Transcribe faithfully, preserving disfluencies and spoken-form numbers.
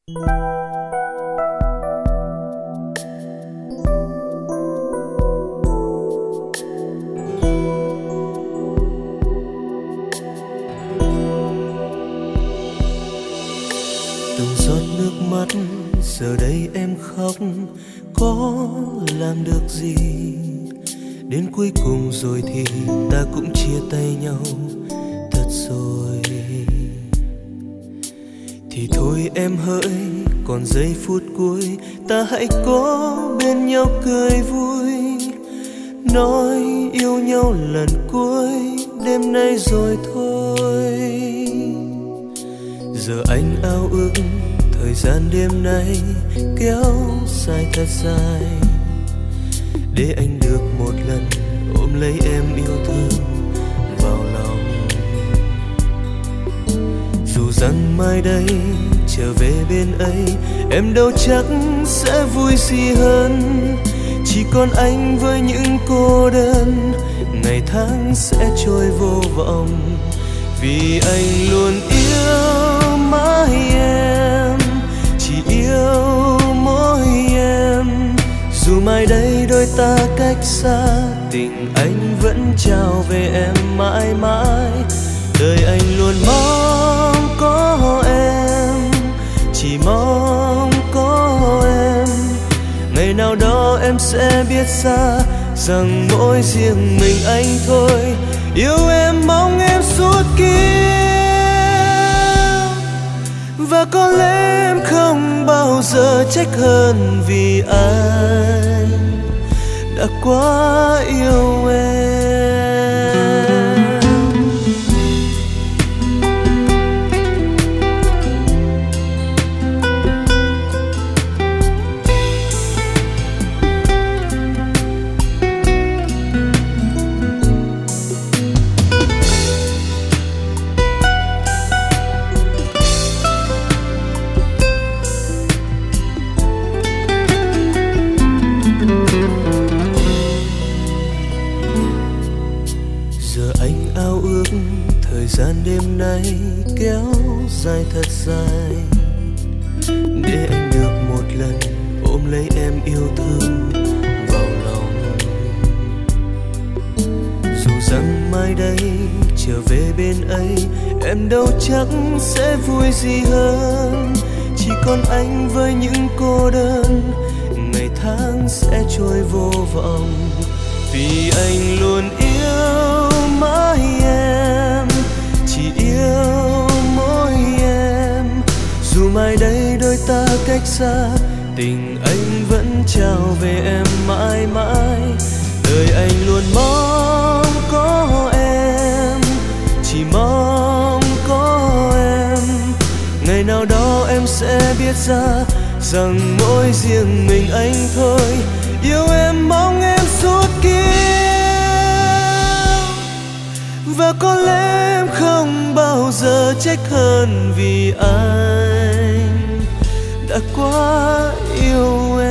Từng giọt nước mắt giờ đây em khóc có làm được gì, đến cuối cùng rồi thì ta cũng chia tay nhau thật rồi. Thì thôi em hỡi, còn giây phút cuối ta hãy có bên nhau cười vui, nói yêu nhau lần cuối đêm nay rồi thôi. Giờ anh ao ước thời gian đêm nay kéo dài thật dài, để anh được một lần ôm lấy em yêu thương vào lòng. Dù rằng mai đây trở về bên ấy em đâu chắc sẽ vui gì hơn, chỉ còn anh với những cô đơn, ngày tháng sẽ trôi vô vọng. Vì anh luôn yêu mãi em, chỉ yêu mỗi em. Dù mai đây đôi ta cách xa, tình anh vẫn trao về em mãi mãi. Đời anh luôn mong có em, chỉ mong có em. Ngày nào đó em sẽ biết ra rằng mỗi riêng mình anh thôi. Yêu em mong em suốt kiếp, và có lẽ em không bao giờ trách hơn vì anh đã quá yêu em. Thời gian đêm nay kéo dài thật dài, để anh được một lần ôm lấy em yêu thương vào lòng. Dù rằng mai đây trở về bên ấy em đâu chắc sẽ vui gì hơn, chỉ còn anh với những cô đơn, ngày tháng sẽ trôi vô vọng. Vì anh luôn yêu mãi em, chỉ yêu mỗi em. Dù mai đây đôi ta cách xa, tình anh vẫn trao về em mãi mãi. Đời anh luôn mong có em, chỉ mong có em. Ngày nào đó em sẽ biết ra rằng mỗi riêng mình anh thôi. Yêu em mong em suốt kiếp, và có lẽ em không bao giờ trách hơn vì anh đã quá yêu em.